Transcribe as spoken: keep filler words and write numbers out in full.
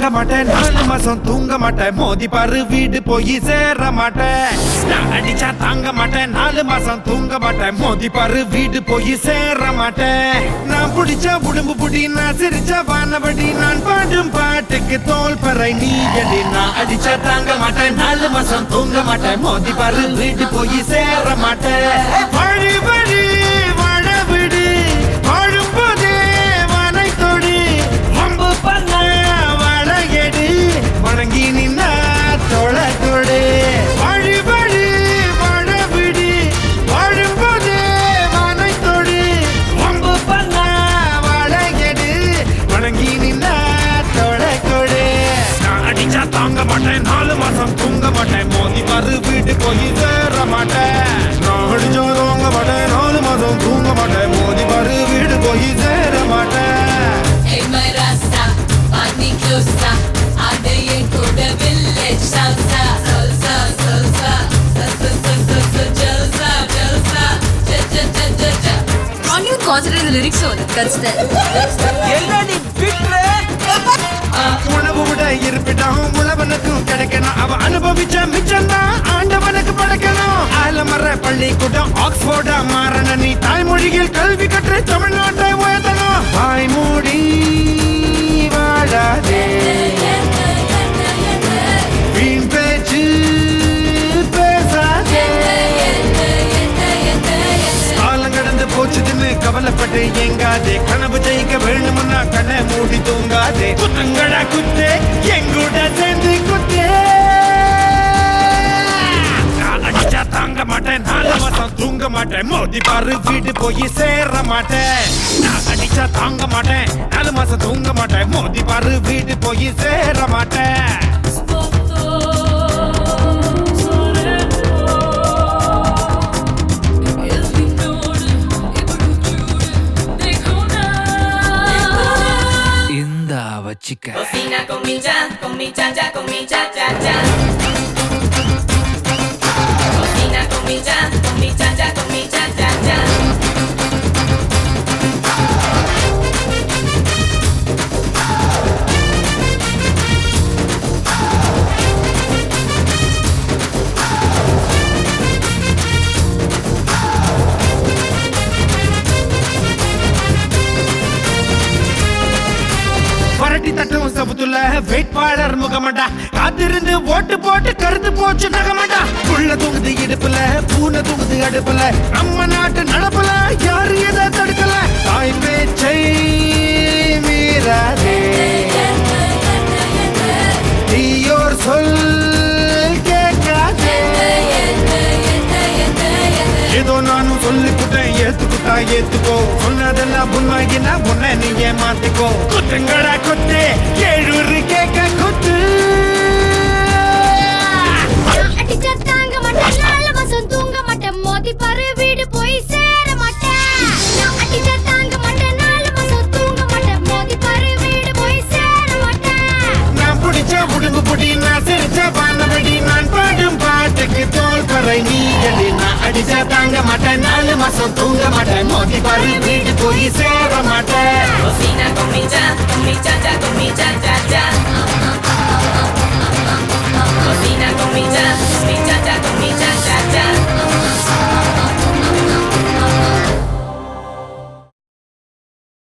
தாங்க மாட்டேன் நாலு மாசம் தூங்க மாட்டேன் மோதி பாரு வீடு போய் சேர மாட்டேன் நான் அடிச்சா தாங்க மாட்டேன் நாலு மாசம் தூங்க மாட்டேன் மோதி பாரு வீடு போய் சேர மாட்டேன் நான் புடிச்ச உடம்பு புடி நான் சிரிச்ச வானவடி நான் பாடும் பாட்டுக்கு தோல் பறை நீ அடி நான் அடிச்சா தாங்க மாட்டேன் நாலு மாசம் தூங்க மாட்டேன் மோதி பாரு வீடு போய் சேர மாட்டேன் வழி வழி வாழ விடு வாழும் போதே வானை தொடி வம்பு பண்ண வாழையடி வணங்கி நின்னா தொலை கொடு வழி வழி வாழ விடு வாழும் போதே வானை தொடி வம்பு பண்ண வாழையடி வணங்கி நின்னா தொலை கொடு நான் அடிச்சா தாங்க மாட்டேன் நாலு மாசம் தூங்க மாட்டேன் மோதி பாரு வீட்டு போய் சேர மாட்டேன் நான் அடிச்சா தாங்க மாட்டேன் நாலு மாசம் தூங்க மாட்டேன் மோதி பாரு வீடு போய் சேர மாட்டேன் Hey my rasta, pani closer. Adaye kuda village salsa, salsa, salsa, salsa, salsa, salsa, jalsa, jalsa, ja ja ja ja ja. Can't you concentrate the lyrics on it? That's that. என்னடி பிட்ரே உணவு விட இருப்பிடம் உழவனுக்கும் கிடைக்கணும் அவ அனுபவிச்ச மிச்சம் தான் ஆண்டவனுக்கு படைக்கணும் ஆலமர பள்ளிக்கூடம் ஆக்ஸ்போர்டா மாறன நீ தாய்மொழியில் கல்வி கற்று தமிழ்நாட்டை உயர்த்தணும் வாய்மூடி வாழாதே வீண் பேச்சு பேசாதே காலம் கடந்து போச்சுதுன்னு கவலைப்பட்டு எங்காதே கனவு ஜெயிக்க வேணும்னா கண்ணை மூடி தூங்காதே குத்தங்களா குத்தே எங்கூட சேர்ந்து குத்தே நான் அடிச்சா தாங்க மாட்டேன் நாலு மாசம் தூங்க மாட்டேன் மோதி பாரு வீடு போய் சேர மாட்டேன் நான் அடிச்சா தாங்க மாட்டேன் நாலு மாசம் தூங்க மாட்டேன் மோதி பாரு வீடு போய் சேர மாட்டேன் வச்சிக்க Cocina con mi cha, con mi cha cha, con mi cha cha cha. Cocina con mi cha, con mi cha cha, con mi cha cha cha. பரட்டி தட்டும் சபுத்துல வேட்பாளர் முகமண்டா காத்திருந்து ஓட்டு போட்டு கருத்து போச்சு நகமண்டா புள்ள தூங்குது இடுப்புல பூனை தூங்குது அடுப்புல நம்ம நாட்டு நடப்புல யாரு எதை தடுக்கல தாய் பேச்சை மீறாதே தீயோர் சொல் கேட்காதே ஏதோ நானும் சொல்லிவிட்டேன் ஏத்துக்கிட்டா ஏத்துக்கோ சொன்னதெல்லாம் உண்மையினா உன்னை நீ ஏமாத்திக்கோ குத்துங்கடா குத்து ஏழூரு கேட்க குத்து அடிச்சா தாங்க மாட்டேன் நாலு மாசம் தூங்க மாட்டேன் மோதி பாரு வீடு போய் சேர மாட்டேன் நான் அடிச்சா தாங்க மாட்டேன் நாலு மாசம் தூங்க மாட்டேன் மோதி பாரு வீடு போய் சேர மாட்டேன் நான் பிடிச்ச உடம்பு புடி நான் சிரிச்ச வானவடி நான் பாடும் பாட்டுக்கு தோல் பறை நீ அடி நான் அடிச்சா தாங்க மாட்டேன் நாலு மாசம் தூங்க மாட்டேன் மோதி பாரு வீடு போய் சேர மாட்டேன் Cocina con mi cha, con mi cha cha, con mi cha cha cha. Cocina con mi cha, con mi cha cha, con mi